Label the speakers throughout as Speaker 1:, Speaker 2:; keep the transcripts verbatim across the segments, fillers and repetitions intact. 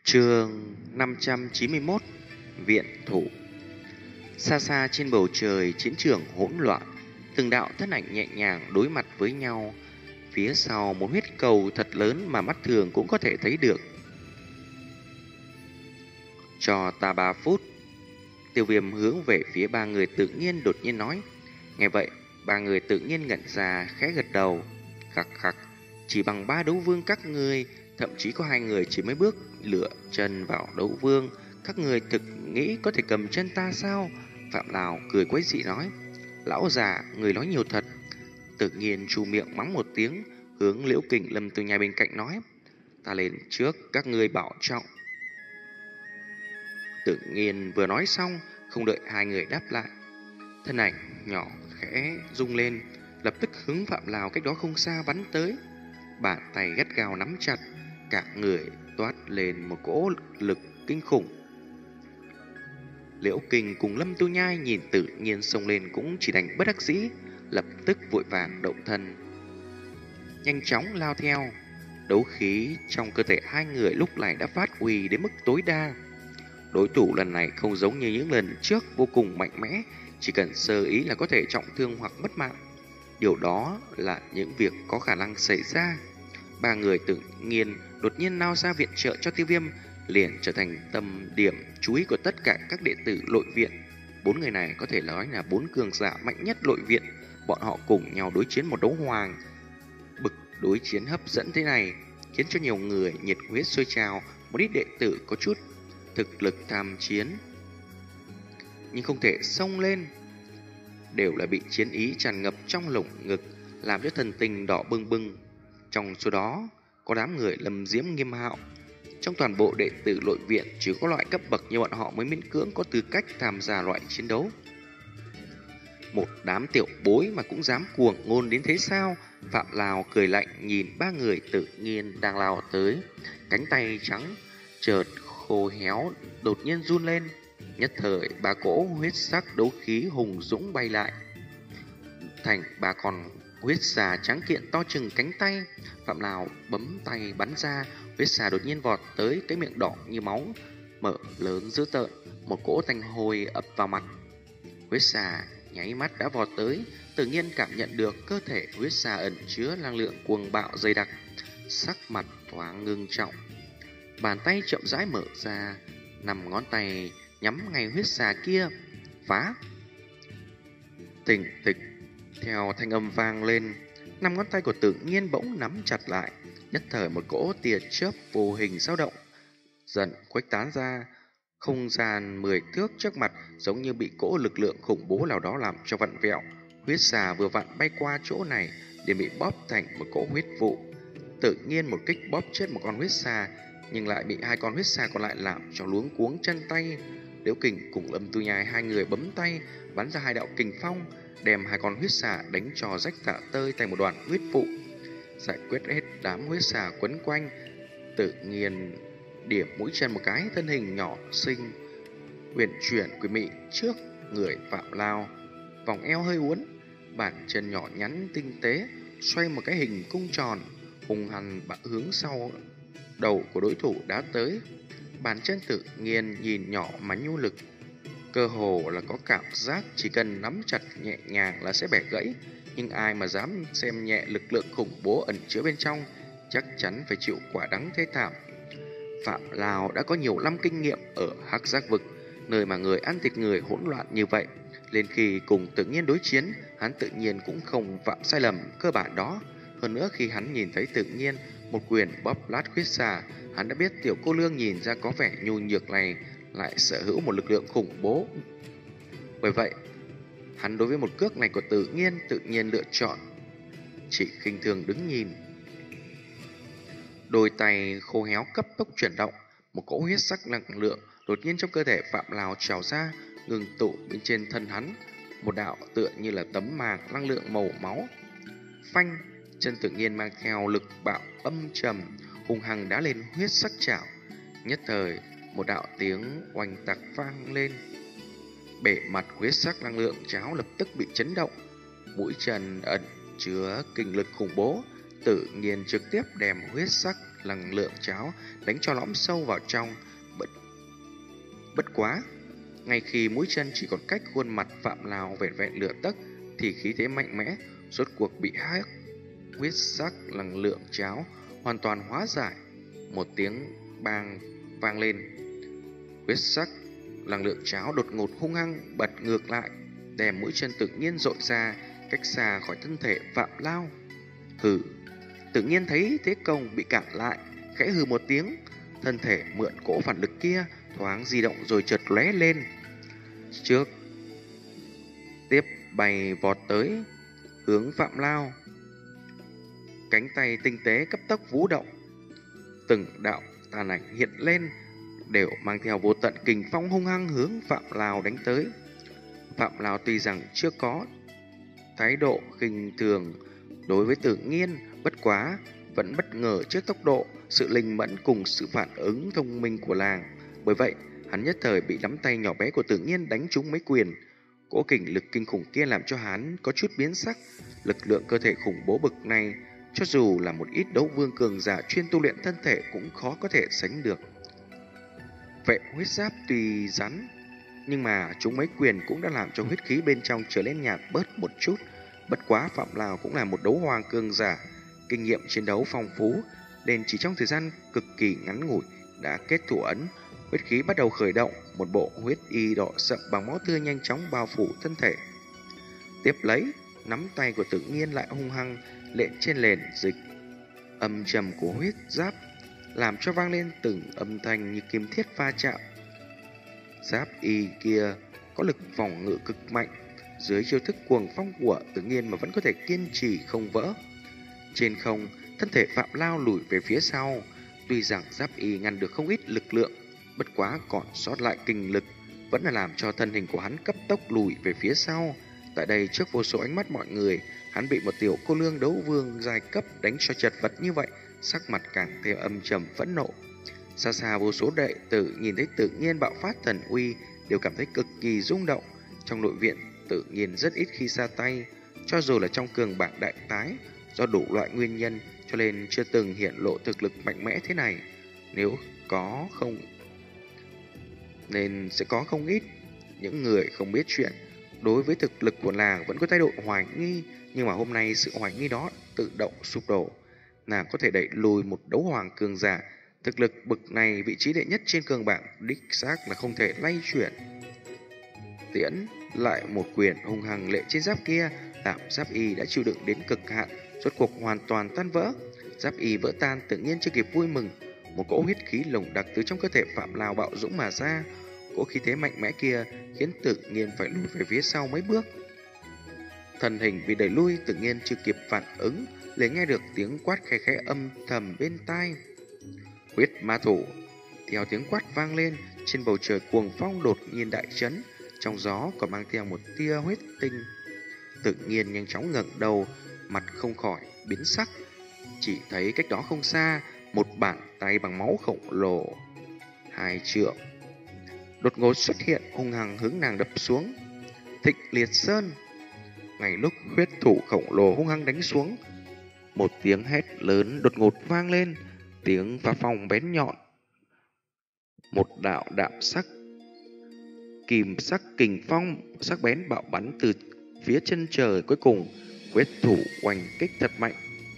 Speaker 1: Chương năm trăm chín mươi mốt. Viện thủ. Xa xa trên bầu trời, chiến trường hỗn loạn, từng đạo thân ảnh nhẹ nhàng đối mặt với nhau. Phía sau một huyết cầu thật lớn mà mắt thường cũng có thể thấy được. Cho ta ba phút. Tiêu Viêm hướng về phía ba người tự nhiên đột nhiên nói. Nghe vậy, ba người tự nhiên ngẩn ra, khẽ gật đầu. Khắc khắc, chỉ bằng ba đấu vương các ngươi, thậm chí có hai người chỉ mới bước lựa chân vào đấu vương, các người thực nghĩ có thể cầm chân ta sao? Phạm Lào cười quái dị nói. Lão già, người nói nhiều thật. Tự nhiên chu miệng mắng một tiếng, hướng Liễu Kình Lâm từ nhà bên cạnh nói. Ta lên trước, các ngươi bảo trọng. Tự nhiên vừa nói xong, không đợi hai người đáp lại, thân ảnh nhỏ khẽ rung lên, lập tức hướng Phạm Lào cách đó không xa bắn tới. Bàn tay gắt gao nắm chặt, cả người toát lên một cỗ lực kinh khủng. Liễu Kình cùng Lâm Tu Nhai nhìn tự nhiên xông lên cũng chỉ đành bất đắc dĩ, lập tức vội vàng động thân, nhanh chóng lao theo. Đấu khí trong cơ thể hai người lúc này đã phát huy đến mức tối đa. Đối thủ lần này không giống như những lần trước vô cùng mạnh mẽ, chỉ cần sơ ý là có thể trọng thương hoặc mất mạng. Điều đó là những việc có khả năng xảy ra. Ba người tự nhiên đột nhiên lao ra viện trợ cho Tiêu Viêm, liền trở thành tâm điểm chú ý của tất cả các đệ tử nội viện. Bốn người này có thể nói là bốn cường giả mạnh nhất nội viện. Bọn họ cùng nhau đối chiến một đấu hoàng. Bực đối chiến hấp dẫn thế này khiến cho nhiều người nhiệt huyết sôi trào. Một ít đệ tử có chút thực lực tham chiến nhưng không thể xông lên, đều là bị chiến ý tràn ngập trong lồng ngực, làm cho thần tình đỏ bừng bừng. Trong số đó có đám người Lâm Diễm, Nghiêm Hạo. Trong toàn bộ đệ tử nội viện, chỉ có loại cấp bậc như bọn họ mới miễn cưỡng có tư cách tham gia loại chiến đấu. Một đám tiểu bối mà cũng dám cuồng ngôn đến thế sao? Phạm Lào cười lạnh nhìn ba người tự nhiên đang lao tới, cánh tay trắng chợt khô héo đột nhiên run lên. Nhất thời ba cỗ huyết sắc đấu khí hùng dũng bay lại, thành ba con huyết xà trắng kiện to chừng cánh tay. Phạm Lào bấm tay bắn ra, huyết xà đột nhiên vọt tới, cái miệng đỏ như máu mở lớn dữ tợn, một cỗ tanh hôi ập vào mặt. Huyết xà nháy mắt đã vọt tới, tự nhiên cảm nhận được cơ thể huyết xà ẩn chứa năng lượng cuồng bạo dày đặc, sắc mặt thoáng ngưng trọng. Bàn tay chậm rãi mở ra, năm ngón tay nhắm ngay huyết xà kia. Phá! Tỉnh tịch! Theo thanh âm vang lên, năm ngón tay của tự nhiên bỗng nắm chặt lại. Nhất thời một cỗ tia chớp vô hình dao động, dần khuếch tán ra. Không gian mười thước trước mặt giống như bị cỗ lực lượng khủng bố nào đó làm cho vặn vẹo. Huyết xà vừa vặn bay qua chỗ này để bị bóp thành một cỗ huyết vụ. Tự nhiên một kích bóp chết một con huyết xà, nhưng lại bị hai con huyết xà còn lại làm cho luống cuống chân tay. Liễu Kình cùng Lâm Tu Nhai hai người bấm tay bắn ra hai đạo kình phong, đem hai con huyết xà đánh cho rách tả tơi thành một đoàn huyết vụ. Giải quyết hết đám huyết xà quấn quanh, tự nhiên điểm mũi chân một cái, thân hình nhỏ xinh huyền chuyển quỷ mị trước người Phạm Lao, vòng eo hơi uốn, bàn chân nhỏ nhắn tinh tế xoay một cái hình cung tròn, hùng hằn bạ hướng sau đầu của đối thủ đã tới. Bàn chân tự nhiên nhìn nhỏ mà nhu lực, cơ hồ là có cảm giác chỉ cần nắm chặt nhẹ nhàng là sẽ bẻ gãy. Nhưng ai mà dám xem nhẹ lực lượng khủng bố ẩn chứa bên trong, chắc chắn phải chịu quả đắng thế thảm. Phạm Lào đã có nhiều năm kinh nghiệm ở Hắc Giác Vực, nơi mà người ăn thịt người hỗn loạn như vậy. Lên khi cùng tự nhiên đối chiến, hắn tự nhiên cũng không phạm sai lầm cơ bản đó. Hơn nữa khi hắn nhìn thấy tự nhiên một quyền bóp lát huyết xà, hắn đã biết tiểu cô nương nhìn ra có vẻ nhu nhược này lại sở hữu một lực lượng khủng bố. Bởi vậy, hắn đối với một cước này của tự nhiên tự nhiên lựa chọn chỉ khinh thường đứng nhìn. Đôi tay khô héo cấp tốc chuyển động, một cỗ huyết sắc năng lượng đột nhiên trong cơ thể Phạm Lào trào ra, ngừng tụ bên trên thân hắn, một đạo tựa như là tấm màng năng lượng màu máu. Phanh! Chân tự nhiên mang theo lực bạo âm trầm, hung hăng đá lên huyết sắc chảo. Nhất thời, một đạo tiếng oanh tạc vang lên. Bề mặt huyết sắc năng lượng cháo lập tức bị chấn động. Mũi chân ẩn chứa kinh lực khủng bố, tự nhiên trực tiếp đem huyết sắc năng lượng cháo đánh cho lõm sâu vào trong. Bất, bất quá, ngay khi mũi chân chỉ còn cách khuôn mặt Phạm Lào vẻn vẹn nửa tấc, thì khí thế mạnh mẽ rốt cuộc bị hắc huyết sắc năng lượng cháo hoàn toàn hóa giải. Một tiếng bang vang lên, huyết sắc năng lượng cháo đột ngột hung hăng bật ngược lại, đem mũi chân tự nhiên dội ra cách xa khỏi thân thể Phạm Lao. Hừ, tự nhiên thấy thế công bị cản lại, khẽ hừ một tiếng, thân thể mượn cỗ phản lực kia thoáng di động rồi chợt lóe lên trước, tiếp bay vọt tới hướng Phạm Lao. Cánh tay tinh tế cấp tốc vũ động, từng đạo tàn ảnh hiện lên, đều mang theo vô tận kình phong hung hăng hướng Phạm Lao đánh tới. Phạm Lao tuy rằng chưa có thái độ khinh thường đối với Tự Nhiên, bất quá vẫn bất ngờ trước tốc độ, sự linh mẫn cùng sự phản ứng thông minh của làng. Bởi vậy, hắn nhất thời bị nắm tay nhỏ bé của Tự Nhiên đánh trúng mấy quyền. Cỗ kình lực kinh khủng kia làm cho hắn có chút biến sắc. Lực lượng cơ thể khủng bố bực này, cho dù là một ít đấu vương cường giả chuyên tu luyện thân thể cũng khó có thể sánh được. Vệ huyết giáp tuy rắn, nhưng mà chúng mấy quyền cũng đã làm cho huyết khí bên trong trở nên nhạt bớt một chút. Bất quá Phạm Lào cũng là một đấu hoàng cường giả, kinh nghiệm chiến đấu phong phú, nên chỉ trong thời gian cực kỳ ngắn ngủi đã kết thủ ấn. Huyết khí bắt đầu khởi động, một bộ huyết y đỏ sậm bằng máu tươi nhanh chóng bao phủ thân thể. Tiếp lấy, nắm tay của Tự Nhiên lại hung hăng lệ trên nền dịch âm trầm của huyết giáp, làm cho vang lên từng âm thanh như kim thiết va chạm. Giáp y kia có lực phòng ngự cực mạnh, dưới chiêu thức cuồng phong của Tự Nhiên mà vẫn có thể kiên trì không vỡ. Trên không, thân thể Phạm Lao lùi về phía sau, tuy rằng giáp y ngăn được không ít lực lượng, bất quá còn sót lại kinh lực vẫn là làm cho thân hình của hắn cấp tốc lùi về phía sau. Tại đây, trước vô số ánh mắt mọi người, hắn bị một tiểu cô nương đấu vương giai cấp đánh cho chật vật như vậy, sắc mặt càng thêm âm trầm phẫn nộ. Xa xa vô số đệ tử nhìn thấy Tự Nhiên bạo phát thần uy đều cảm thấy cực kỳ rung động. Trong nội viện, Tự Nhiên rất ít khi ra tay, cho dù là trong cường bảng đại tái, do đủ loại nguyên nhân cho nên chưa từng hiện lộ thực lực mạnh mẽ thế này. Nếu có không nên sẽ có không ít những người không biết chuyện, đối với thực lực của nàng vẫn có thái độ hoài nghi, nhưng mà hôm nay sự hoài nghi đó tự động sụp đổ. Nàng có thể đẩy lùi một đấu hoàng cường giả, thực lực bực này vị trí đệ nhất trên cường bảng đích xác là không thể lay chuyển. Tiễn lại một quyền hung hăng lệ trên giáp kia, làm giáp y đã chịu đựng đến cực hạn rốt cuộc hoàn toàn tan vỡ. Giáp y vỡ tan, Tự Nhiên chưa kịp vui mừng, một cỗ huyết khí lồng đặc từ trong cơ thể Phạm Lào bạo dũng mà ra. Cỗ khí thế mạnh mẽ kia khiến Tự Nhiên phải lùi về phía sau mấy bước. Thân hình bị đẩy lui, Tự Nhiên chưa kịp phản ứng, liền nghe được tiếng quát khẽ khẽ âm thầm bên tai. Huyết ma thủ. Theo tiếng quát vang lên, trên bầu trời cuồng phong đột nhiên đại chấn, trong gió còn mang theo một tia huyết tinh. Tự Nhiên nhanh chóng ngẩng đầu, mặt không khỏi biến sắc. Chỉ thấy cách đó không xa, một bàn tay bằng máu khổng lồ hai trượng đột ngột xuất hiện, hung hăng hướng nàng đập xuống. Thịnh Liệt Sơn. Ngay lúc huyết thủ khổng lồ hung hăng đánh xuống, một tiếng hét lớn đột ngột vang lên, tiếng phá phong bén nhọn. Một đạo đạm sắc kìm sắc kình phong sắc bén bạo bắn từ phía chân trời, cuối cùng huyết thủ oanh kích thật mạnh.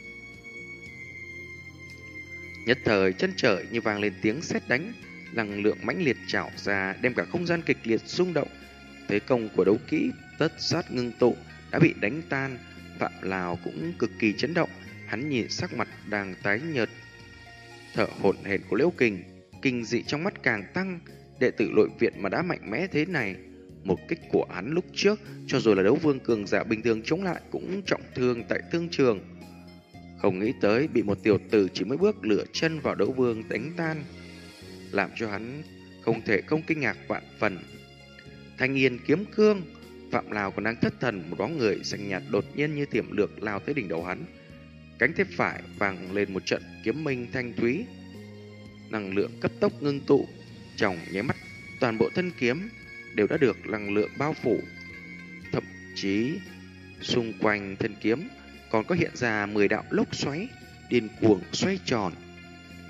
Speaker 1: Nhất thời chân trời như vang lên tiếng sét đánh, năng lượng mãnh liệt trào ra, đem cả không gian kịch liệt rung động. Thế công của đấu kỹ tất sát ngưng tụ đã bị đánh tan. Phạm Lào cũng cực kỳ chấn động, hắn nhìn sắc mặt đang tái nhợt, thở hổn hển của Liễu Kình, kinh dị trong mắt càng tăng. Đệ tử nội viện mà đã mạnh mẽ thế này, một kích của hắn lúc trước cho dù là đấu vương cường giả bình thường chống lại cũng trọng thương tại thương trường. Không nghĩ tới bị một tiểu tử chỉ mới bước lửa chân vào đấu vương đánh tan, làm cho hắn không thể không kinh ngạc vạn phần. Thanh Yên kiếm cương. Phạm Lào còn đang thất thần, một bóng người xanh nhạt đột nhiên như tiềm lược lao tới đỉnh đầu hắn. Cánh tay phải vang lên một trận kiếm minh thanh thúy, năng lượng cấp tốc ngưng tụ, trong nháy mắt toàn bộ thân kiếm đều đã được năng lượng bao phủ, thậm chí xung quanh thân kiếm còn có hiện ra mười đạo lốc xoáy điên cuồng xoay tròn.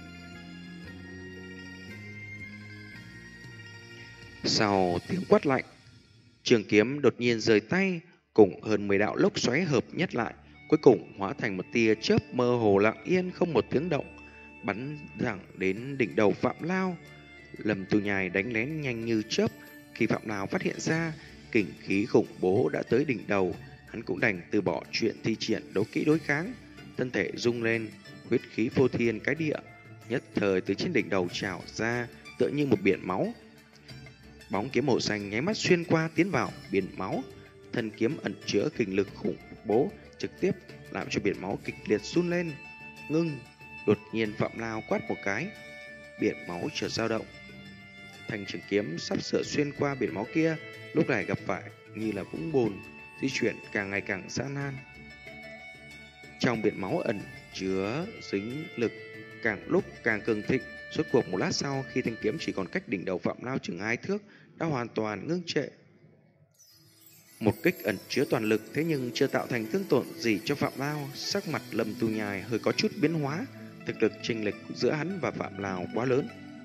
Speaker 1: Sau tiếng quát lạnh, trường kiếm đột nhiên rời tay, cùng hơn mười đạo lốc xoáy hợp nhất lại, cuối cùng hóa thành một tia chớp mơ hồ lặng yên không một tiếng động, bắn thẳng đến đỉnh đầu Phạm Lao. Lâm Tu Nhai đánh lén nhanh như chớp, khi Phạm Lao phát hiện ra kình khí khủng bố đã tới đỉnh đầu, hắn cũng đành từ bỏ chuyện thi triển đấu kỹ đối kháng, thân thể rung lên, huyết khí phô thiên cái địa, nhất thời từ trên đỉnh đầu trào ra, tựa như một biển máu. Bóng kiếm màu xanh nháy mắt xuyên qua tiến vào biển máu, thân kiếm ẩn chứa kình lực khủng bố trực tiếp làm cho biển máu kịch liệt run lên. Ngưng! Đột nhiên Phạm Lao quát một cái, biển máu chợt dao động. Thanh trường kiếm sắp sửa xuyên qua biển máu kia, lúc này gặp phải như là vũng bùn, di chuyển càng ngày càng gian nan. Trong biển máu ẩn chứa dính lực càng lúc càng cường thịnh. Rốt cuộc một lát sau, khi thanh kiếm chỉ còn cách đỉnh đầu Phạm Lao chừng hai thước, đã hoàn toàn ngưng trệ. Một kích ẩn chứa toàn lực, thế nhưng chưa tạo thành thương tổn gì cho Phạm Lao. Sắc mặt Lâm Tu Nhai hơi có chút biến hóa, thực lực chênh lệch giữa hắn và Phạm Lao quá lớn.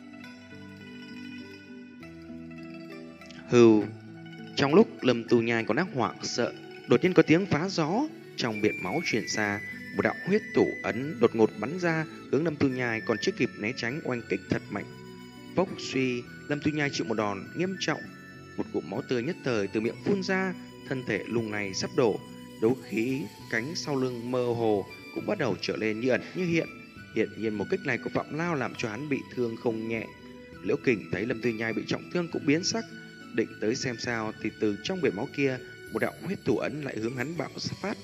Speaker 1: Hừ. Trong lúc Lâm Tu Nhai còn đang hoảng sợ, đột nhiên có tiếng phá gió trong biển máu truyền ra, một đạo huyết thủ ấn đột ngột bắn ra, hướng Lâm Tu Nhai còn chưa kịp né tránh oanh kích thật mạnh. Phốc suy, Lâm Tu Nhai chịu một đòn nghiêm trọng, một cụm máu tươi nhất thời từ miệng phun ra, thân thể lung này sắp đổ, đấu khí cánh sau lưng mơ hồ cũng bắt đầu trở lên như ẩn như hiện. Hiện nhiên một kích này của Phạm Lao làm cho hắn bị thương không nhẹ. Liễu Kình thấy Lâm Tu Nhai bị trọng thương cũng biến sắc, định tới xem sao thì từ trong biển máu kia, một đạo huyết thủ ấn lại hướng hắn bạo phát.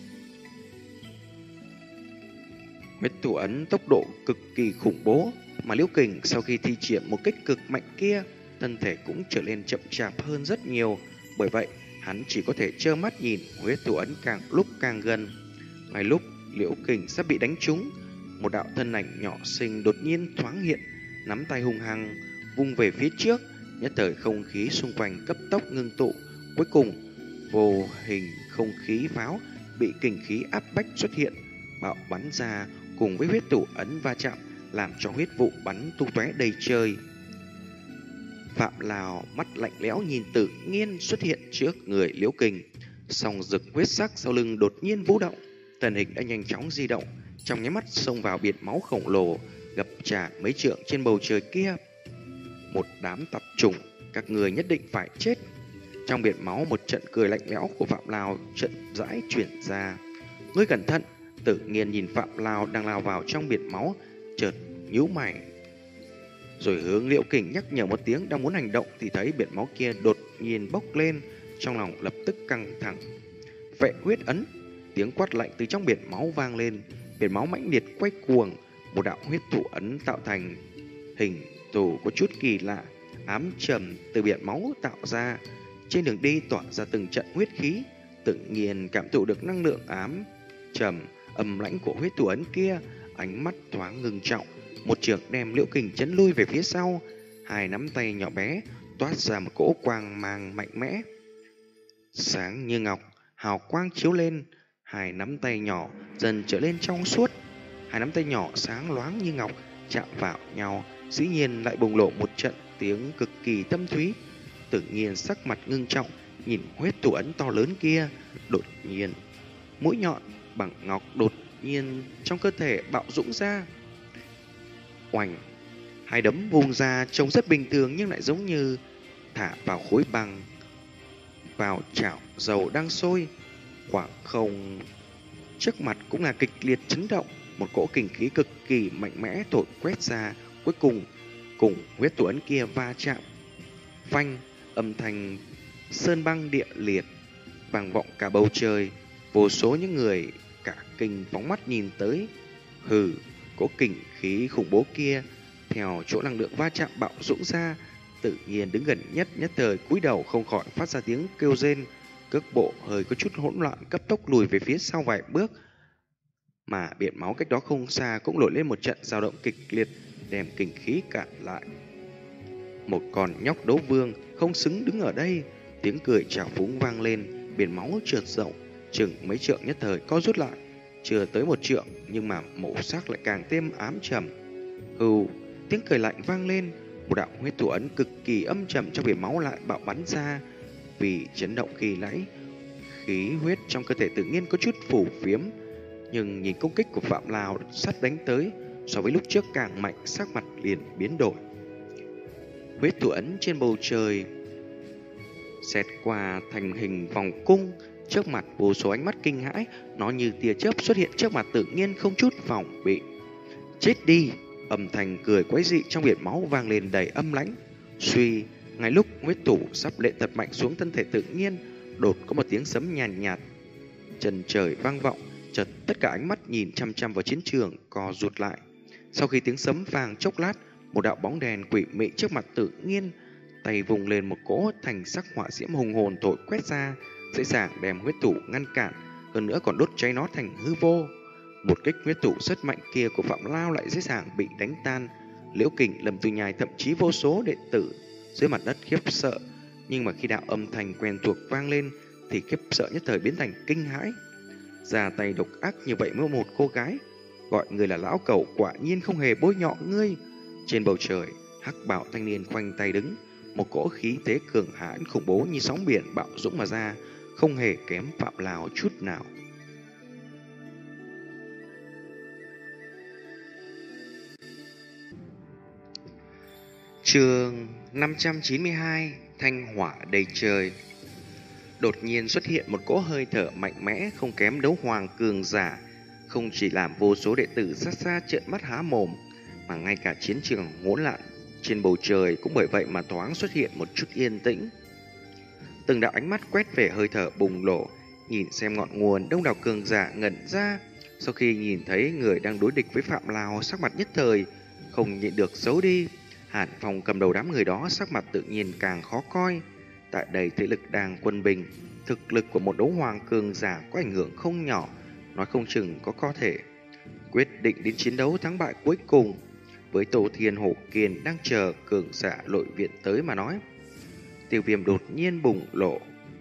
Speaker 1: Huyết thủ ấn tốc độ cực kỳ khủng bố, mà Liễu Kình sau khi thi triển một kích cực mạnh kia, thân thể cũng trở nên chậm chạp hơn rất nhiều. Bởi vậy, hắn chỉ có thể trơ mắt nhìn huyết thủ ấn càng lúc càng gần. Ngay lúc Liễu Kình sắp bị đánh trúng, một đạo thân ảnh nhỏ xinh đột nhiên thoáng hiện, nắm tay hung hăng vung về phía trước. Nhất thời không khí xung quanh cấp tốc ngưng tụ, cuối cùng vô hình không khí pháo bị kình khí áp bách xuất hiện, bạo bắn ra cùng với huyết thủ ấn va chạm, làm cho huyết vụ bắn tung tóe đầy trời. Phạm Lào mắt lạnh lẽo nhìn tự nhiên xuất hiện trước người Liễu Kình, song rực huyết sắc sau lưng đột nhiên vũ động, thân hình đã nhanh chóng di động, trong nháy mắt xông vào biển máu khổng lồ ngập tràn mấy trượng trên bầu trời kia. Một đám tạp chủng, các người nhất định phải chết. Trong biển máu, một trận cười lạnh lẽo của Phạm Lào chậm rãi chuyển ra. Ngươi cẩn thận! Tự nhiên nhìn Phạm Lào đang lao vào trong biển máu, chợt nhíu mày, rồi hướng Liễu Kình nhắc nhở một tiếng, đang muốn hành động thì thấy biển máu kia đột nhiên bốc lên, trong lòng lập tức căng thẳng. Vệ huyết ấn! Tiếng quát lạnh từ trong biển máu vang lên, biển máu mãnh liệt quay cuồng, một đạo huyết thủ ấn tạo thành hình thù có chút kỳ lạ, ám trầm từ biển máu tạo ra. Trên đường đi tỏa ra từng trận huyết khí, tự nhiên cảm thụ được năng lượng ám trầm âm lãnh của huyết thủ ấn kia. Ánh mắt thoáng ngưng trọng, một trường đem Liễu Kình chấn lui về phía sau. Hai nắm tay nhỏ bé toát ra một cỗ quang mang mạnh mẽ, sáng như ngọc, hào quang chiếu lên. Hai nắm tay nhỏ dần trở lên trong suốt, hai nắm tay nhỏ sáng loáng như ngọc chạm vào nhau, dĩ nhiên lại bùng lộ một trận tiếng cực kỳ thâm thúy. Tự nhiên sắc mặt ngưng trọng nhìn huyết thủ ấn to lớn kia, đột nhiên mũi nhọn bằng ngọc đột nhiên trong cơ thể bạo dũng ra. Oành! Hai đấm vung ra trông rất bình thường nhưng lại giống như thả vào khối băng vào chảo dầu đang sôi. Khoảng không trước mặt cũng là kịch liệt chấn động, một cỗ kình khí cực kỳ mạnh mẽ thổi quét ra, cuối cùng cùng huyết thủ ấn kia va chạm. Phanh! Âm thanh sơn băng địa liệt vang vọng cả bầu trời. Vô số những người cả kinh phóng mắt nhìn tới. Hừ, cỗ kình khí khủng bố kia theo chỗ năng lượng va chạm bạo dũng ra, tự nhiên đứng gần nhất nhất thời cúi đầu không khỏi phát ra tiếng kêu rên, cước bộ hơi có chút hỗn loạn, cấp tốc lùi về phía sau vài bước. Mà biển máu cách đó không xa cũng nổi lên một trận dao động kịch liệt, đem kình khí cản lại. Một con nhóc đấu vương không xứng đứng ở đây. Tiếng cười trào phúng vang lên, biển máu trượt rộng chừng mấy trượng nhất thời co rút lại, chưa tới một trượng nhưng mà màu sắc lại càng thêm ám trầm. Hừ! Tiếng cười lạnh vang lên, Một đạo huyết thủ ấn cực kỳ âm trầm trong biển máu lại bạo bắn ra. Vì chấn động khi nãy, khí huyết trong cơ thể tự nhiên có chút phủ phiếm, nhưng nhìn công kích của Phạm Lao sắt đánh tới, so với lúc trước càng mạnh, sắc mặt liền biến đổi. Huyết thủ ấn trên bầu trời xẹt qua thành hình vòng cung, trước mặt vô số ánh mắt kinh hãi, nó như tia chớp xuất hiện trước mặt tự nhiên không chút phòng bị. Chết đi! Âm thanh cười quái dị trong biển máu vang lên đầy âm lãnh. Suy, ngay lúc huyết thủ sắp lệ thật mạnh xuống thân thể tự nhiên, đột có một tiếng sấm nhàn nhạt, nhạt, trần trời vang vọng, chợt tất cả ánh mắt nhìn chăm chăm vào chiến trường co rụt lại. Sau khi tiếng sấm vang chốc lát, một đạo bóng đèn quỷ mị trước mặt tự nhiên, tay vùng lên một cỗ thành sắc hỏa diễm hùng hồn thổi quét ra, dễ dàng đem huyết thủ ngăn cản, hơn nữa còn đốt cháy nó thành hư vô. Một kích huyết thủ rất mạnh kia của Phạm Lao lại dễ dàng bị đánh tan. Liễu Kình, Lâm Tu Nhai, thậm chí vô số đệ tử dưới mặt đất khiếp sợ, nhưng mà khi đạo âm thanh quen thuộc vang lên thì khiếp sợ nhất thời biến thành kinh hãi. Ra tay độc ác như vậy với một cô gái, gọi người là lão cẩu, quả nhiên không hề bôi nhọ ngươi. Trên bầu trời, hắc bào thanh niên khoanh tay đứng, một cỗ khí thế cường hãn khủng bố như sóng biển bạo dũng mà ra, không hề kém Phạm Lao chút nào. Chương năm trăm chín mươi hai, thanh hỏa đầy trời. Đột nhiên xuất hiện một cỗ hơi thở mạnh mẽ không kém đấu hoàng cường giả, không chỉ làm vô số đệ tử xa xa trợn mắt há mồm, mà ngay cả chiến trường hỗn loạn trên bầu trời cũng bởi vậy mà thoáng xuất hiện một chút yên tĩnh. Từng đạo ánh mắt quét về hơi thở bùng nổ, nhìn xem ngọn nguồn, đông đảo cường giả ngẩn ra. Sau khi nhìn thấy người đang đối địch với Phạm Lao, sắc mặt nhất thời không nhịn được xấu đi. Hàn Phong cầm đầu đám người đó, sắc mặt tự nhiên càng khó coi. Tại đây thế lực đang quân bình, thực lực của một đấu hoàng cường giả có ảnh hưởng không nhỏ, nói không chừng có có thể quyết định đến chiến đấu thắng bại cuối cùng. Với Tổ Thiên Hổ Kiền đang chờ cường giả lội viện tới mà nói. Tiêu Viêm đột nhiên bùng lộ,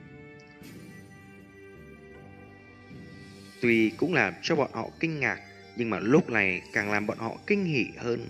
Speaker 1: tuy cũng làm cho bọn họ kinh ngạc, nhưng mà lúc này càng làm bọn họ kinh hỉ hơn.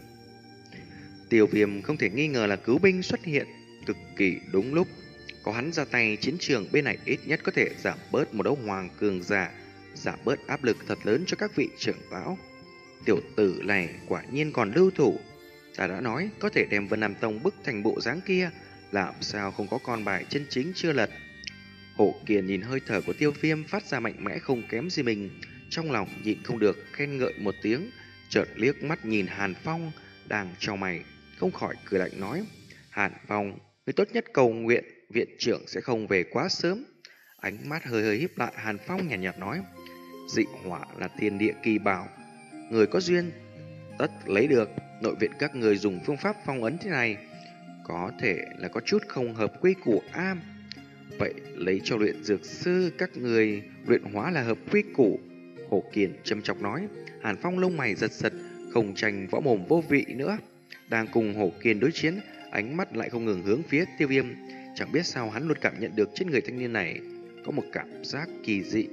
Speaker 1: Tiêu Viêm không thể nghi ngờ là cứu binh xuất hiện cực kỳ đúng lúc. Có hắn ra tay, chiến trường bên này ít nhất có thể giảm bớt một đấu hoàng cường giả, giảm bớt áp lực thật lớn cho các vị trưởng lão. Tiểu tử này quả nhiên còn lưu thủ. Ta đã nói có thể đem Vân Nam Tông bức thành bộ dáng kia, làm sao không có con bài chân chính chưa lật. Hổ Kiền nhìn hơi thở của Tiêu Viêm phát ra mạnh mẽ không kém gì mình, trong lòng nhịn không được khen ngợi một tiếng, chợt liếc mắt nhìn Hàn Phong đang chau mày, không khỏi cười lạnh nói: Hàn Phong, người tốt nhất cầu nguyện viện trưởng sẽ không về quá sớm. Ánh mắt hơi hơi híp lại, Hàn Phong nhàn nhạt, nhạt nói: dị hỏa là thiên địa kỳ bảo, người có duyên tất lấy được. Nội viện các người dùng phương pháp phong ấn thế này có thể là có chút không hợp quy củ am. Vậy lấy cho luyện dược sư các người luyện hóa là hợp quy củ. Hổ Kiền châm chọc nói. Hàn Phong lông mày giật giật, không tranh võ mồm vô vị nữa. Đang cùng Hổ Kiền đối chiến, ánh mắt lại không ngừng hướng phía Tiêu Viêm. Chẳng biết sao hắn luôn cảm nhận được trên người thanh niên này có một cảm giác kỳ dị.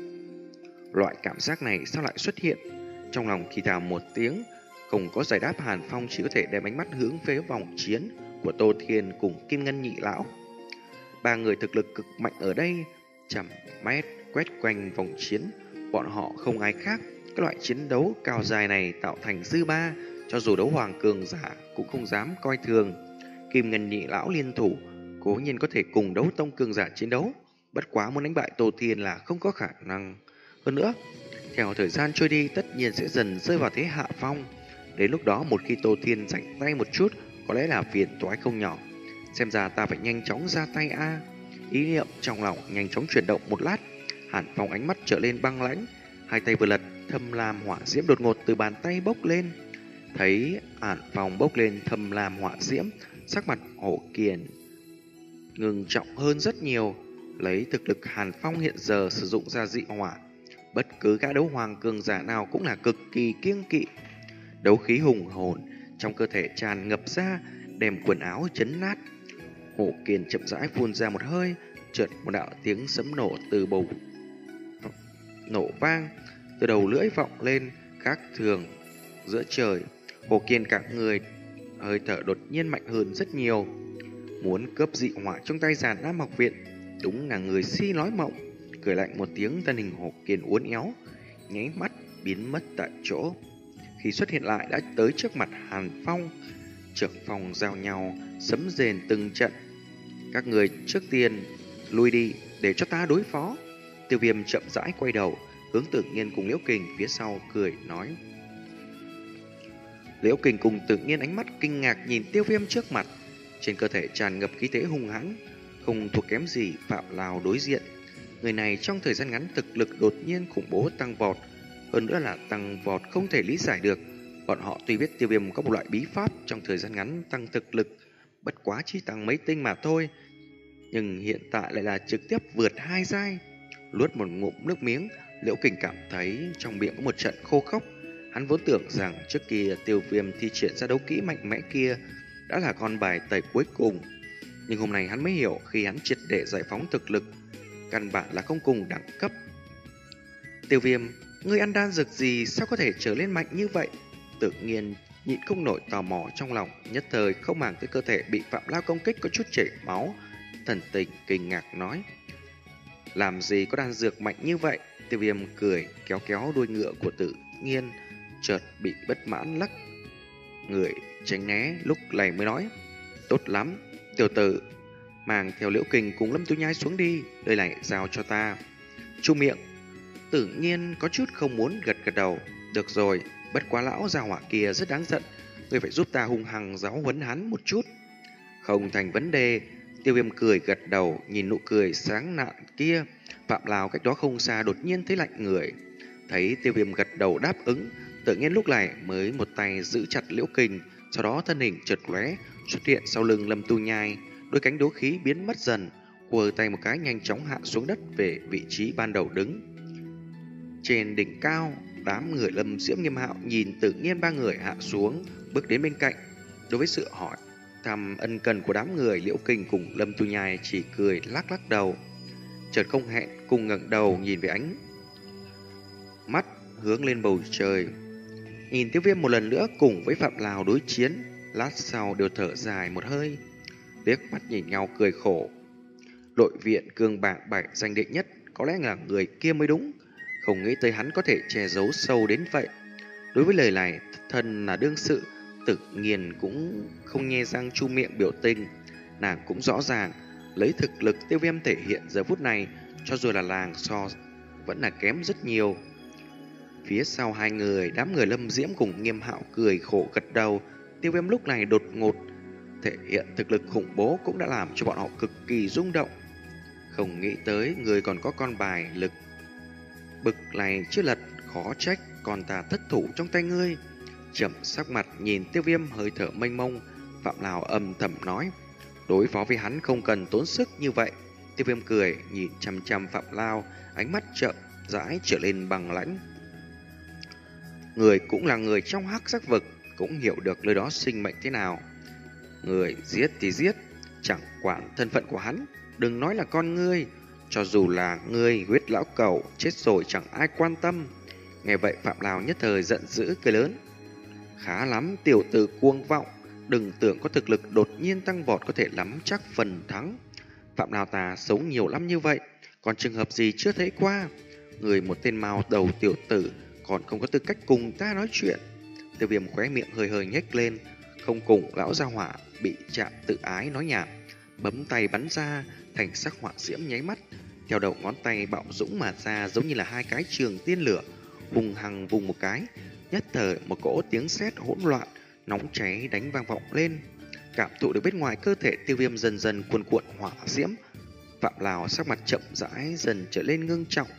Speaker 1: Loại cảm giác này sao lại xuất hiện? Trong lòng thì thào một tiếng, không có giải đáp. Hàn Phong chỉ có thể đem ánh mắt hướng phía vòng chiến của Tô Thiên cùng Kim Ngân nhị lão. Ba người thực lực cực mạnh ở đây, trăm mét quét quanh vòng chiến, bọn họ không ai khác. Cái loại chiến đấu cao dài này tạo thành dư ba, cho dù đấu hoàng cường giả cũng không dám coi thường. Kim Ngân nhị lão liên thủ, cố nhiên có thể cùng đấu tông cường giả chiến đấu, bất quá muốn đánh bại Tô Thiên là không có khả năng. Hơn nữa, theo thời gian trôi đi, tất nhiên sẽ dần rơi vào thế hạ phong. Đến lúc đó, một khi Tô Thiên rảnh tay một chút, có lẽ là phiền toái không nhỏ. Xem ra ta phải nhanh chóng ra tay a. À. Ý niệm trong lòng nhanh chóng chuyển động một lát, Hàn Phong ánh mắt trở lên băng lãnh, hai tay vừa lật, thâm lam hỏa diễm đột ngột từ bàn tay bốc lên. Thấy Hàn Phong bốc lên thâm lam hỏa diễm, sắc mặt Hổ Kiền ngừng trọng hơn rất nhiều. Lấy thực lực Hàn Phong hiện giờ sử dụng ra dị hỏa, bất cứ gã đấu hoàng cường giả nào cũng là cực kỳ kiêng kỵ. Đấu khí hùng hồn trong cơ thể tràn ngập ra, đem quần áo chấn nát. Hổ Kiền chậm rãi phun ra một hơi, chợt một đạo tiếng sấm nổ từ bầu nổ vang, từ đầu lưỡi vọng lên khác thường giữa trời. Hổ Kiền cả người hơi thở đột nhiên mạnh hơn rất nhiều. Muốn cướp dị hỏa trong tay Giàn Nam học viện, đúng là người si nói mộng. Cười lạnh một tiếng, thân hình Hồ Kiền uốn éo, nháy mắt biến mất tại chỗ. Khi xuất hiện lại đã tới trước mặt Hàn Phong, trưởng phòng giao nhau, sấm rền từng trận. Các người trước tiên lui đi để cho ta đối phó. Tiêu Viêm chậm rãi quay đầu, hướng Tự Nhiên cùng Liễu Kình phía sau cười nói. Liễu Kình cùng Tự Nhiên ánh mắt kinh ngạc nhìn Tiêu Viêm trước mặt, trên cơ thể tràn ngập khí thế hung hãn, không thuộc kém gì Phạm Lào đối diện. Người này trong thời gian ngắn thực lực đột nhiên khủng bố tăng vọt, hơn nữa là tăng vọt không thể lý giải được. Bọn họ tuy biết Tiêu Viêm có một loại bí pháp trong thời gian ngắn tăng thực lực, bất quá chỉ tăng mấy tinh mà thôi, nhưng hiện tại lại là trực tiếp vượt hai giai. Luốt một ngụm nước miếng, Liễu Kình cảm thấy trong miệng có một trận khô khốc. Hắn vốn tưởng rằng trước kia Tiêu Viêm thi triển ra đấu kỹ mạnh mẽ kia đã là con bài tẩy cuối cùng, nhưng hôm nay hắn mới hiểu, khi hắn triệt để giải phóng thực lực, căn bản là không cùng đẳng cấp. Tiêu Viêm, ngươi ăn đan dược gì sao có thể trở lên mạnh như vậy? Tự nhiên nhịn không nổi tò mò trong lòng, nhất thời không màng tới cơ thể bị Phạm Lao công kích có chút chảy máu, thần tình kinh ngạc nói. Làm gì có đan dược mạnh như vậy? Tiêu Viêm cười kéo kéo đuôi ngựa của Tự Nhiên, chợt bị bất mãn lắc người tránh né, lúc này mới nói. Tốt lắm, tiểu tử, mang theo Liễu Kình cùng Lâm Tu Nhai xuống đi, đây này giao cho ta. Chu miệng. Tự Nhiên có chút không muốn gật gật đầu. Được rồi, bất quá lão gia hỏa kia rất đáng giận, ngươi phải giúp ta hung hăng giáo huấn hắn một chút. Không thành vấn đề. Tiêu Viêm cười gật đầu, nhìn nụ cười sáng lạn kia. Phạm Lào cách đó không xa đột nhiên thấy lạnh người. Thấy Tiêu Viêm gật đầu đáp ứng, Tự Nhiên lúc này mới một tay giữ chặt Liễu Kình, sau đó thân hình chợt lóe xuất hiện sau lưng Lâm Tu Nhai, đôi cánh đấu khí biến mất dần, quờ tay một cái nhanh chóng hạ xuống đất về vị trí ban đầu đứng. Trên đỉnh cao, đám người Lâm Diễm Nghiêm Hạo nhìn Tự Nhiên ba người hạ xuống, bước đến bên cạnh. Đối với sự hỏi thăm ân cần của đám người, Liễu Kình cùng Lâm Tu Nhai chỉ cười lắc lắc đầu, chợt không hẹn cùng ngẩng đầu nhìn về ánh mắt hướng lên bầu trời. Nhìn Tiêu Viêm một lần nữa cùng với Phạm Lào đối chiến, lát sau đều thở dài một hơi, liếc mắt nhìn nhau cười khổ. Đội viện cương bảng bảy danh đệ nhất có lẽ là người kia mới đúng, không nghĩ tới hắn có thể che giấu sâu đến vậy. Đối với lời này, thân là đương sự, Tự Nhiên cũng không nhe răng chu miệng biểu tình. Nàng cũng rõ ràng, lấy thực lực Tiêu Viêm thể hiện giờ phút này, cho dù là làng so vẫn là kém rất nhiều. Phía sau hai người, đám người Lâm Diễm cùng Nghiêm Hạo cười khổ gật đầu. Tiêu Viêm lúc này đột ngột thể hiện thực lực khủng bố cũng đã làm cho bọn họ cực kỳ rung động. Không nghĩ tới người còn có con bài lực bực này chưa lật, khó trách còn ta thất thủ trong tay ngươi. Chậm sắc mặt nhìn Tiêu Viêm hơi thở mênh mông, Phạm Lào âm thầm nói, đối phó với hắn không cần tốn sức như vậy. Tiêu Viêm cười nhìn chăm chăm Phạm Lao, ánh mắt chậm rãi trở lên bằng lãnh. Người cũng là người trong hắc sắc vực, cũng hiểu được nơi đó sinh mệnh thế nào. Người giết thì giết, chẳng quản thân phận của hắn. Đừng nói là con ngươi, cho dù là ngươi huyết lão cẩu chết rồi chẳng ai quan tâm. Nghe vậy Phạm Lào nhất thời giận dữ cười lớn. Khá lắm tiểu tử cuồng vọng, đừng tưởng có thực lực đột nhiên tăng vọt có thể nắm chắc phần thắng. Phạm Lào ta sống nhiều lắm như vậy, còn trường hợp gì chưa thấy qua. Người một tên mao đầu tiểu tử còn không có tư cách cùng ta nói chuyện. Tiêu Viêm khóe miệng hơi hơi nhếch lên, không cùng lão gia hỏa bị chạm tự ái nói nhảm, bấm tay bắn ra thành sắc hỏa diễm nháy mắt, theo đầu ngón tay bạo dũng mà ra giống như là hai cái trường tiên lửa, hùng hằng vùng một cái, nhất thời một cỗ tiếng sét hỗn loạn nóng cháy đánh vang vọng lên. Cảm thụ được bên ngoài cơ thể Tiêu Viêm dần dần cuồn cuộn hỏa diễm, Phạm Lào sắc mặt chậm rãi dần trở lên ngưng trọng.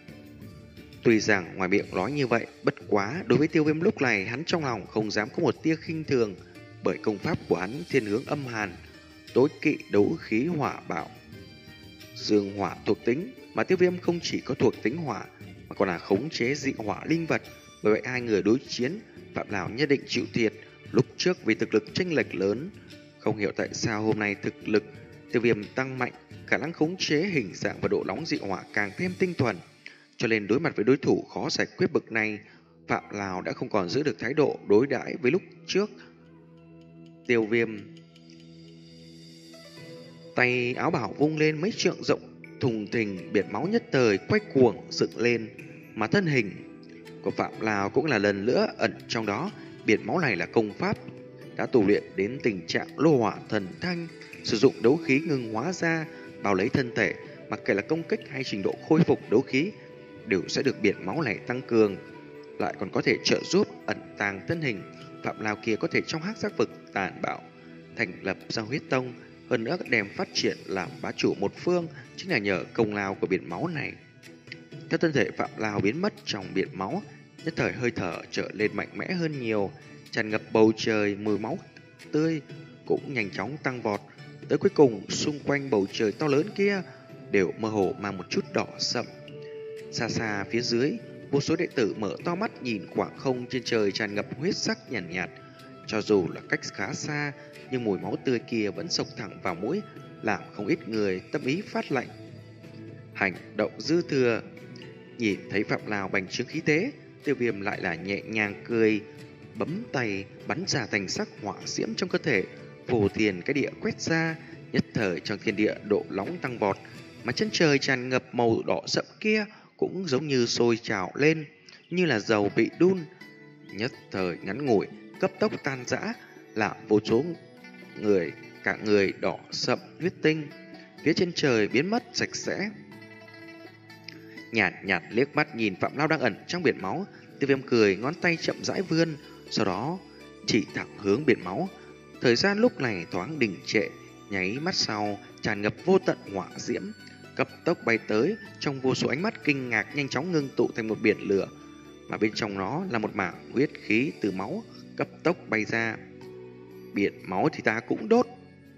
Speaker 1: Tuy rằng ngoài miệng nói như vậy, bất quá đối với Tiêu Viêm lúc này hắn trong lòng không dám có một tia khinh thường, bởi công pháp của hắn thiên hướng âm hàn, tối kỵ đấu khí hỏa bạo, dương hỏa thuộc tính, mà Tiêu Viêm không chỉ có thuộc tính hỏa mà còn là khống chế dị hỏa linh vật. Bởi vậy hai người đối chiến, Phạm Lào nhất định chịu thiệt. Lúc trước vì thực lực chênh lệch lớn, không hiểu tại sao hôm nay thực lực Tiêu Viêm tăng mạnh, khả năng khống chế hình dạng và độ nóng dị hỏa càng thêm tinh thuần. Cho nên đối mặt với đối thủ khó giải quyết bậc này, Phạm Lào đã không còn giữ được thái độ đối đãi với lúc trước. Tiêu Viêm. Tay áo bảo vung lên mấy trượng rộng, thùng thình biển máu nhất thời quay cuồng dựng lên, mà thân hình của Phạm Lao cũng là lần nữa ẩn trong đó. Biển máu này là công pháp đã tu luyện đến tình trạng lô hỏa thần thanh, sử dụng đấu khí ngưng hóa ra bao lấy thân thể, mặc kệ là công kích hay trình độ khôi phục đấu khí đều sẽ được biển máu này tăng cường, lại còn có thể trợ giúp ẩn tàng thân hình. Phạm Lao kia có thể trong hắc giác vực tàn bạo thành lập ra huyết tông, hơn nữa đem phát triển làm bá chủ một phương chính là nhờ công lao của biển máu này. Theo thân thể Phạm Lao biến mất trong biển máu, nhất thời hơi thở trở lên mạnh mẽ hơn nhiều, tràn ngập bầu trời mùi máu tươi cũng nhanh chóng tăng vọt, tới cuối cùng xung quanh bầu trời to lớn kia đều mơ hồ mang một chút đỏ sậm. Xa xa phía dưới, vô số đệ tử mở to mắt nhìn khoảng không trên trời tràn ngập huyết sắc nhàn nhạt, nhạt. Cho dù là cách khá xa, nhưng mùi máu tươi kia vẫn xộc thẳng vào mũi, làm không ít người tâm ý phát lạnh. Hành động dư thừa. Nhìn thấy Phạm Lao bành trướng khí thế, Tiêu Viêm lại là nhẹ nhàng cười, bấm tay bắn ra thành sắc hỏa diễm trong cơ thể, phù thiền cái địa quét ra, nhất thời trong thiên địa độ nóng tăng vọt, mà chân trời tràn ngập màu đỏ sậm kia cũng giống như sôi trào lên, như là dầu bị đun, nhất thời ngắn ngủi cấp tốc tan rã, làm vô số người cả người đỏ sậm huyết tinh phía trên trời biến mất sạch sẽ. Nhạt nhạt liếc mắt nhìn Phạm Lao đang ẩn trong biển máu, Tiêu Viêm cười, ngón tay chậm rãi vươn, sau đó chỉ thẳng hướng biển máu. Thời gian lúc này thoáng đình trệ, nháy mắt sau tràn ngập vô tận hỏa diễm, cấp tốc bay tới, trong vô số ánh mắt kinh ngạc nhanh chóng ngưng tụ thành một biển lửa, mà bên trong nó là một mảng huyết khí từ máu cấp tốc bay ra. Biển máu thì ta cũng đốt.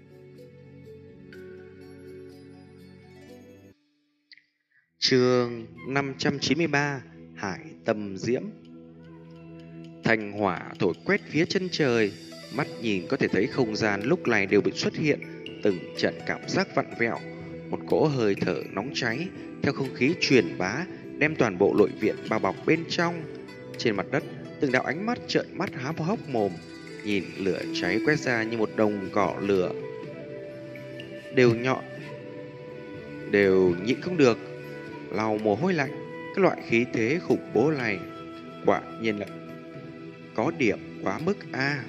Speaker 1: Chương năm trăm chín mươi ba, Hải Tâm Diễm. Thành hỏa thổi quét phía chân trời, mắt nhìn có thể thấy không gian lúc này đều bị xuất hiện từng trận cảm giác vặn vẹo, một cỗ hơi thở nóng cháy theo không khí truyền bá, đem toàn bộ nội viện bao bọc bên trong. Trên mặt đất, từng đạo ánh mắt trợn mắt há hốc mồm, nhìn lửa cháy quét ra như một đồng cỏ lửa, đều nhọn, đều nhịn không được lau mồ hôi lạnh. Cái loại khí thế khủng bố này quả nhiên là có điểm quá mức a. À.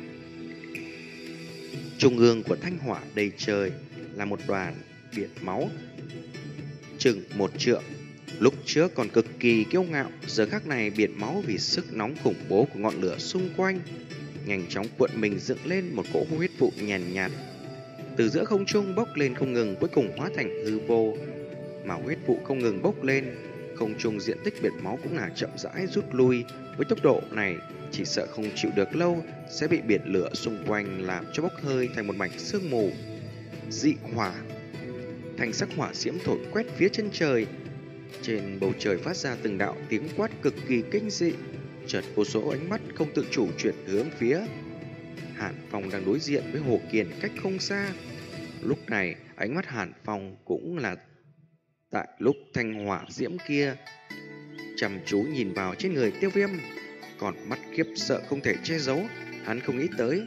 Speaker 1: Trung ương của thanh hỏa đầy trời là một đoàn biển máu chừng một trượng. Lúc trước còn cực kỳ kiêu ngạo, giờ khắc này biển máu vì sức nóng khủng bố của ngọn lửa xung quanh nhanh chóng cuộn mình dựng lên một cỗ huyết vụ nhàn nhạt, nhạt từ giữa không trung bốc lên không ngừng, cuối cùng hóa thành hư vô. Mà huyết vụ không ngừng bốc lên, không trung diện tích biển máu cũng là chậm rãi rút lui. Với tốc độ này, chỉ sợ không chịu được lâu sẽ bị biển lửa xung quanh làm cho bốc hơi thành một mảnh sương mù. Dị hỏa. Thành sắc hỏa diễm thổi quét phía chân trời, trên bầu trời phát ra từng đạo tiếng quát cực kỳ kinh dị. Chợt vô số ánh mắt không tự chủ chuyển hướng phía Hàn Phong đang đối diện với Hồ Kiền cách không xa. Lúc này ánh mắt Hàn Phong cũng là tại lúc thanh hỏa diễm kia chăm chú nhìn vào trên người Tiêu Viêm, còn mắt khiếp sợ không thể che giấu. Hắn không nghĩ tới,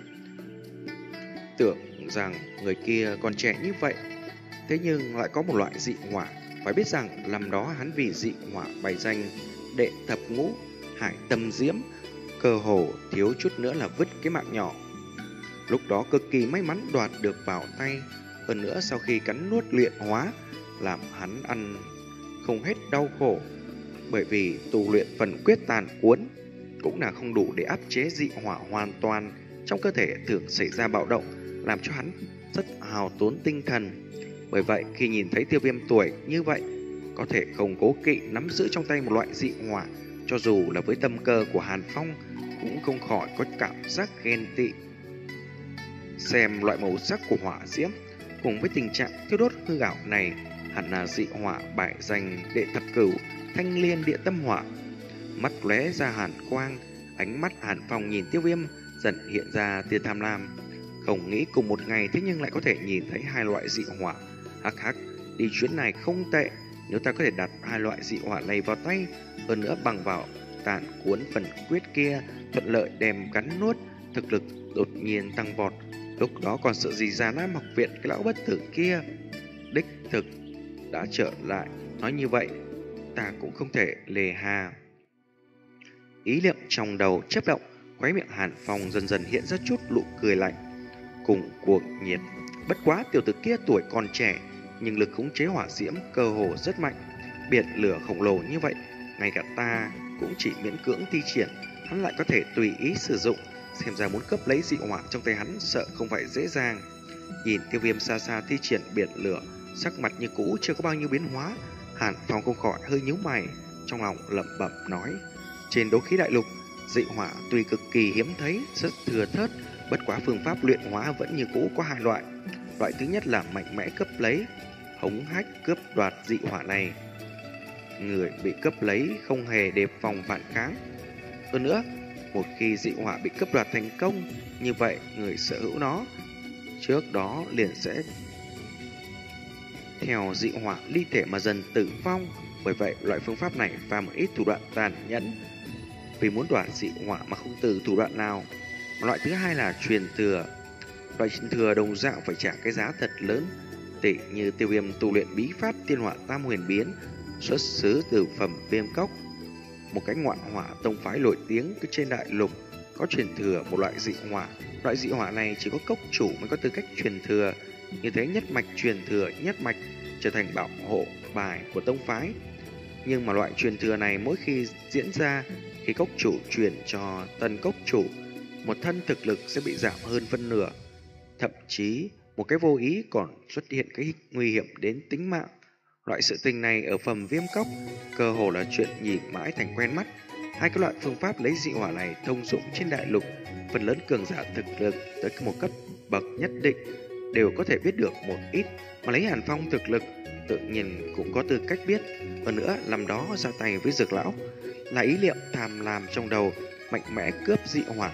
Speaker 1: tưởng rằng người kia còn trẻ như vậy, thế nhưng lại có một loại dị hỏa. Phải biết rằng năm đó hắn vì dị hỏa bày danh đệ thập ngũ Hải Tâm Diễm, cơ hồ thiếu chút nữa là vứt cái mạng nhỏ. Lúc đó cực kỳ may mắn đoạt được vào tay, hơn nữa sau khi cắn nuốt luyện hóa, làm hắn ăn không hết đau khổ. Bởi vì tu luyện phần quyết tàn cuốn cũng là không đủ để áp chế dị hỏa hoàn toàn, trong cơ thể thường xảy ra bạo động, làm cho hắn rất hao tốn tinh thần. Bởi vậy khi nhìn thấy Tiêu Viêm tuổi như vậy, có thể không cố kỵ nắm giữ trong tay một loại dị hỏa, cho dù là với tâm cơ của Hàn Phong cũng không khỏi có cảm giác ghen tị. Xem loại màu sắc của hỏa diễm cùng với tình trạng thiêu đốt hư ảo này, hẳn là dị hỏa bại danh đệ thập cửu Thanh Liên Địa Tâm Hỏa. Mắt lóe ra hàn quang, ánh mắt Hàn Phong nhìn Tiêu Viêm dần hiện ra tia tham lam. Không nghĩ cùng một ngày thế nhưng lại có thể nhìn thấy hai loại dị hỏa. Hắc hắc, đi chuyến này không tệ. Nếu ta có thể đặt hai loại dị hỏa này vào tay, hơn nữa bằng vào tàn cuốn phần quyết kia thuận lợi đem cắn nuốt, thực lực đột nhiên tăng vọt. Lúc đó còn sợ gì Già Nam học viện cái lão bất tử kia. Đích thực đã trở lại, nói như vậy ta cũng không thể lề hà. Ý niệm trong đầu chớp động, khóe miệng Hàn Phong dần dần hiện ra chút nụ cười lạnh cùng cuồng nhiệt. Bất quá tiểu tử kia tuổi còn trẻ, nhưng lực khống chế hỏa diễm cơ hồ rất mạnh. Biển lửa khổng lồ như vậy, ngay cả ta cũng chỉ miễn cưỡng thi triển, hắn lại có thể tùy ý sử dụng. Xem ra muốn cấp lấy dị hỏa trong tay hắn sợ không phải dễ dàng. Nhìn Tiêu Viêm xa xa thi triển biển lửa, sắc mặt như cũ chưa có bao nhiêu biến hóa, Hàn Phong không khỏi hơi nhíu mày, trong lòng lẩm bẩm nói: trên đấu khí đại lục, dị hỏa tuy cực kỳ hiếm thấy, rất thừa thớt, bất quá phương pháp luyện hóa vẫn như cũ có hai loại. Loại thứ nhất là mạnh mẽ cấp lấy, hống hách cướp đoạt dị hỏa này. Người bị cấp lấy không hề đề phòng phản kháng. Hơn nữa, một khi dị hỏa bị cấp đoạt thành công, như vậy người sở hữu nó trước đó liền sẽ theo dị hỏa ly thể mà dần tử vong. Bởi vậy loại phương pháp này pha một ít thủ đoạn tàn nhẫn, vì muốn đoạt dị hỏa mà không từ thủ đoạn nào. Loại thứ hai là truyền thừa. Loại truyền thừa đồng dạng phải trả cái giá thật lớn, tỉ như Tiêu Viêm tu luyện bí pháp Tiên Hỏa Tam Huyền Biến, xuất xứ từ Phẩm Viêm Cốc, một cái ngoạn hỏa tông phái nổi tiếng trên đại lục, có truyền thừa một loại dị hỏa. Loại dị hỏa này chỉ có cốc chủ mới có tư cách truyền thừa, như thế nhất mạch truyền thừa nhất mạch trở thành bảo hộ bài của tông phái. Nhưng mà loại truyền thừa này mỗi khi diễn ra, khi cốc chủ truyền cho tân cốc chủ, một thân thực lực sẽ bị giảm hơn phân nửa, thậm chí một cái vô ý còn xuất hiện cái nguy hiểm đến tính mạng. Loại sự tình này ở Phẩm Viêm Cốc cơ hồ là chuyện nhìn mãi thành quen mắt. Hai cái loại phương pháp lấy dị hỏa này thông dụng trên đại lục, phần lớn cường giả thực lực tới một cấp bậc nhất định đều có thể biết được một ít, mà lấy Hàn Phong thực lực tự nhiên cũng có tư cách biết. Hơn nữa làm đó ra tay với Dược lão là ý niệm tham lam trong đầu, mạnh mẽ cướp dị hỏa.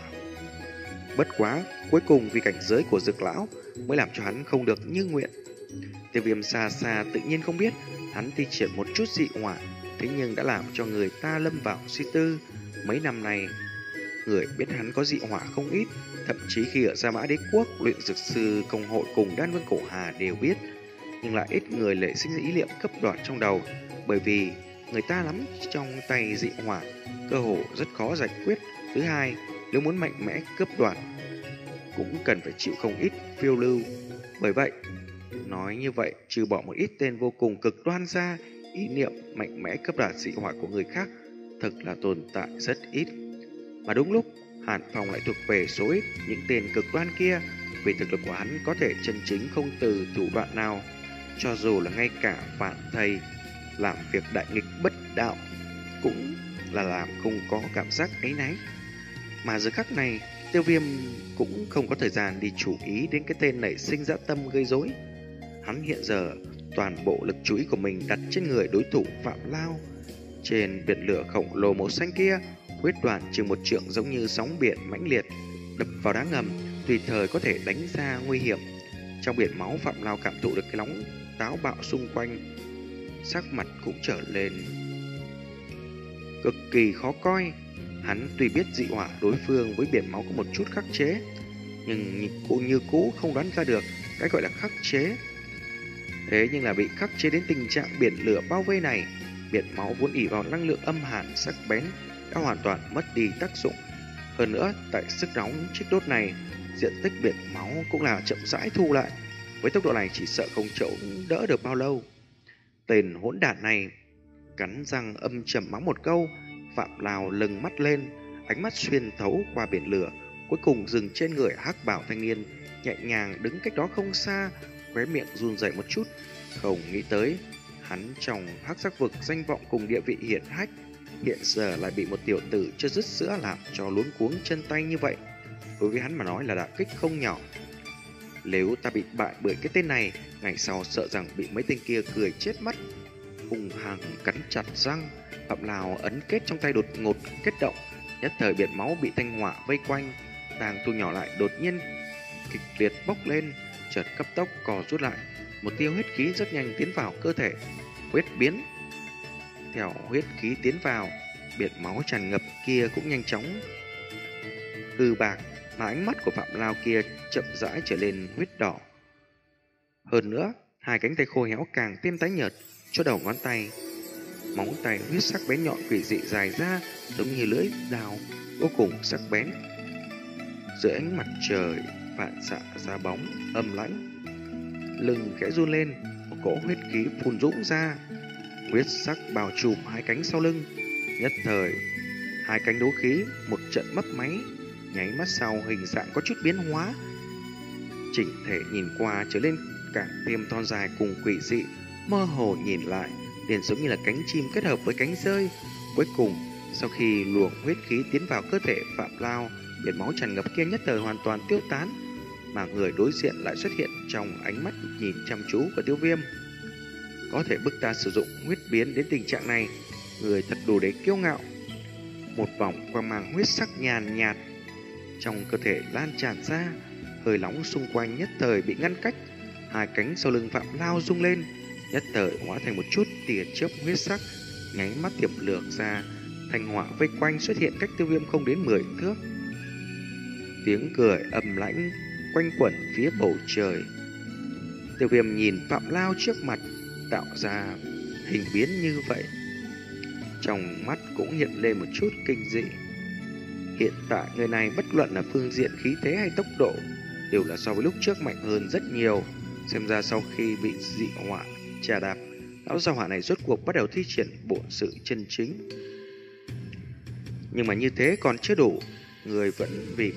Speaker 1: Bất quá cuối cùng vì cảnh giới của Dược lão mới làm cho hắn không được như nguyện. Tiêu Viêm xa xa tự nhiên không biết hắn thi triển một chút dị hỏa, thế nhưng đã làm cho người ta lâm vào suy tư. Mấy năm nay người biết hắn có dị hỏa không ít, thậm chí khi ở Gia Mã Đế Quốc, luyện dược sư công hội cùng Đan Vương Cổ Hà đều biết, nhưng lại ít người lại sinh ra ý niệm cấp đoạt trong đầu, bởi vì người ta nắm trong tay dị hỏa cơ hồ rất khó giải quyết. Thứ hai, nếu muốn mạnh mẽ cướp đoạt cũng cần phải chịu không ít phiêu lưu. Bởi vậy, nói như vậy, trừ bỏ một ít tên vô cùng cực đoan ra, ý niệm mạnh mẽ cướp đoạt dị hỏa của người khác thực là tồn tại rất ít. Mà đúng lúc, Hàn Phong lại thuộc về số ít những tên cực đoan kia, vì thực lực của hắn có thể chân chính không từ thủ đoạn nào, cho dù là ngay cả phản thầy làm việc đại nghịch bất đạo cũng là làm không có cảm giác áy náy. Mà giờ khắc này, Tiêu Viêm cũng không có thời gian đi chú ý đến cái tên nảy sinh dã tâm gây rối. Hắn hiện giờ toàn bộ lực chú ý của mình đặt trên người đối thủ Phạm Lao. Trên biển lửa khổng lồ màu xanh kia, huyết đoàn chừng một trượng giống như sóng biển mãnh liệt đập vào đá ngầm, tùy thời có thể đánh ra nguy hiểm. Trong biển máu, Phạm Lao cảm thụ được cái nóng táo bạo xung quanh, sắc mặt cũng trở lên cực kỳ khó coi. Hắn tuy biết dị hỏa đối phương với biển máu có một chút khắc chế, nhưng cũng như cũ không đoán ra được cái gọi là khắc chế. Thế nhưng là bị khắc chế đến tình trạng biển lửa bao vây này, biển máu vốn ỉ vào năng lượng âm hàn sắc bén đã hoàn toàn mất đi tác dụng. Hơn nữa, tại sức nóng chiếc đốt này, diện tích biển máu cũng là chậm rãi thu lại. Với tốc độ này chỉ sợ không chống đỡ được bao lâu. Tên hỗn đản này cắn răng âm trầm mắng một câu. Phạm Lao lừng mắt lên, ánh mắt xuyên thấu qua biển lửa, cuối cùng dừng trên người hắc bảo thanh niên, nhẹ nhàng đứng cách đó không xa, khóe miệng run rẩy một chút. Không nghĩ tới hắn trong hắc sắc vực danh vọng cùng địa vị hiển hách, hiện giờ lại bị một tiểu tử chưa dứt sữa làm cho luống cuống chân tay như vậy. Đối với hắn mà nói là đả kích không nhỏ. Nếu ta bị bại bởi cái tên này, ngày sau sợ rằng bị mấy tên kia cười chết mất. Hùng hằng cắn chặt răng, Phạm Lào ấn kết trong tay đột ngột kết động, nhất thời biển máu bị thanh hỏa vây quanh, đang thu nhỏ lại đột nhiên kịch liệt bốc lên, chợt cấp tốc cò rút lại, một tia huyết khí rất nhanh tiến vào cơ thể. Huyết biến. Theo huyết khí tiến vào, biển máu tràn ngập kia cũng nhanh chóng hư bạc, mà ánh mắt của Phạm Lao kia chậm rãi trở lên huyết đỏ. Hơn nữa, hai cánh tay khô héo càng thêm tái nhợt, chỗ đầu ngón tay, móng tay huyết sắc bén nhọn quỷ dị dài ra giống như lưỡi dao vô cùng sắc bén. Dưới ánh mặt trời phản xạ ra bóng âm lãnh, lưng khẽ run lên, một cỗ huyết khí phun dũng ra, huyết sắc bao trùm hai cánh sau lưng. Nhất thời, hai cánh đấu khí một trận mấp máy, nháy mắt sau hình dạng có chút biến hóa, chỉnh thể nhìn qua trở lên càng thêm thon dài cùng quỷ dị, mơ hồ nhìn lại liền giống như là cánh chim kết hợp với cánh rơi. Cuối cùng, sau khi luồng huyết khí tiến vào cơ thể Phạm Lao, biển máu tràn ngập kia nhất thời hoàn toàn tiêu tán, mà người đối diện lại xuất hiện trong ánh mắt nhìn chăm chú của Tiêu Viêm. Có thể bức ta sử dụng huyết biến đến tình trạng này, người thật đủ để kiêu ngạo. Một vòng quang mang huyết sắc nhàn nhạt trong cơ thể lan tràn ra, hơi nóng xung quanh nhất thời bị ngăn cách. Hai cánh sau lưng Phạm Lao rung lên, nhất thời hóa thành một chút tia chớp huyết sắc, nháy mắt tiệm lược ra, thanh hỏa vây quanh xuất hiện cách Tiêu Viêm không đến mười thước. Tiếng cười ầm lãnh quanh quẩn phía bầu trời. Tiêu Viêm nhìn Phạm Lao trước mặt tạo ra hình biến như vậy, trong mắt cũng hiện lên một chút kinh dị. Hiện tại người này bất luận là phương diện khí thế hay tốc độ đều là so với lúc trước mạnh hơn rất nhiều. Xem ra sau khi bị dị hỏa trà đạp, lão gia hỏa này rốt cuộc bắt đầu thi triển bổn sự chân chính. Nhưng mà như thế còn chưa đủ, người vẫn vì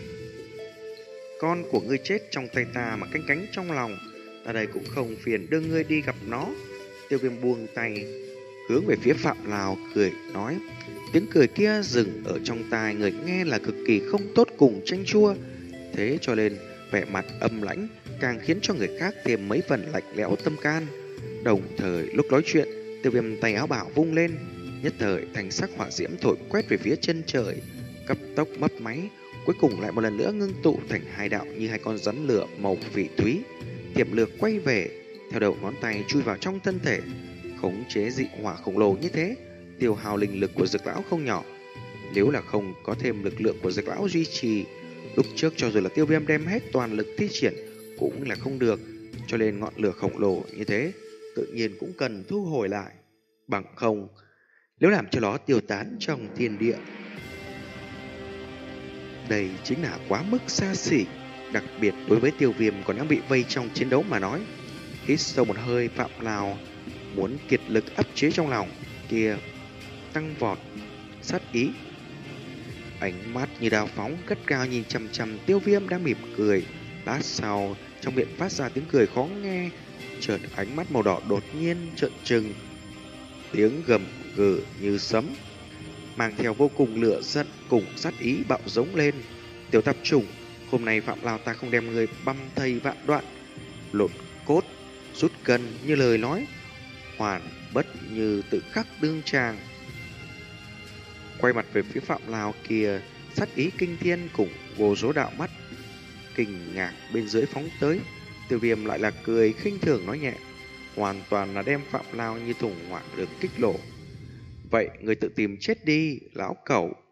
Speaker 1: con của ngươi chết trong tay ta mà canh cánh trong lòng. Ta đây cũng không phiền đưa ngươi đi gặp nó. Tiêu Viêm buông tay, hướng về phía Phạm Lao cười nói. Tiếng cười kia dừng ở trong tai người nghe là cực kỳ không tốt cùng chanh chua, thế cho nên vẻ mặt âm lãnh càng khiến cho người khác thêm mấy phần lạnh lẽo tâm can. Đồng thời lúc nói chuyện, Tiêu Viêm tay áo bảo vung lên, nhất thời thành sắc hỏa diễm thổi quét về phía chân trời, cấp tốc mấp máy, cuối cùng lại một lần nữa ngưng tụ thành hai đạo như hai con rắn lửa màu phỉ thúy, tiềm lược quay về, theo đầu ngón tay chui vào trong thân thể, khống chế dị hỏa khổng lồ như thế, tiêu hao linh lực của Dực lão không nhỏ. Nếu là không có thêm lực lượng của Dực lão duy trì, lúc trước cho dù là Tiêu Viêm đem hết toàn lực thi triển cũng là không được, cho nên ngọn lửa khổng lồ như thế tự nhiên cũng cần thu hồi lại, bằng không nếu làm cho nó tiêu tán trong thiên địa, đây chính là quá mức xa xỉ, đặc biệt đối với Tiêu Viêm còn đang bị vây trong chiến đấu mà nói. Hít sâu một hơi, Phạm Lao muốn kiệt lực áp chế trong lòng kia tăng vọt sát ý, ánh mắt như đao phóng cất cao nhìn chằm chằm Tiêu Viêm đang mỉm cười. Lát sau, trong miệng phát ra tiếng cười khó nghe, chợt ánh mắt màu đỏ đột nhiên trợn trừng, tiếng gầm gừ như sấm, mang theo vô cùng lửa giận cùng sát ý bạo giống lên. Tiểu tạp chủng, hôm nay Phạm Lao ta không đem người băm thây vạn đoạn, lột cốt, rút cân như lời nói, hoàn bất như tự khắc đương tràng. Quay mặt về phía Phạm Lao kia, sát ý kinh thiên cùng vô số đạo mắt kinh ngạc bên dưới phóng tới. Tiêu Viêm lại là cười khinh thường nói nhẹ, hoàn toàn là đem Phạm Lao như thùng hỏa được kích nổ. Vậy người tự tìm chết đi, lão cẩu.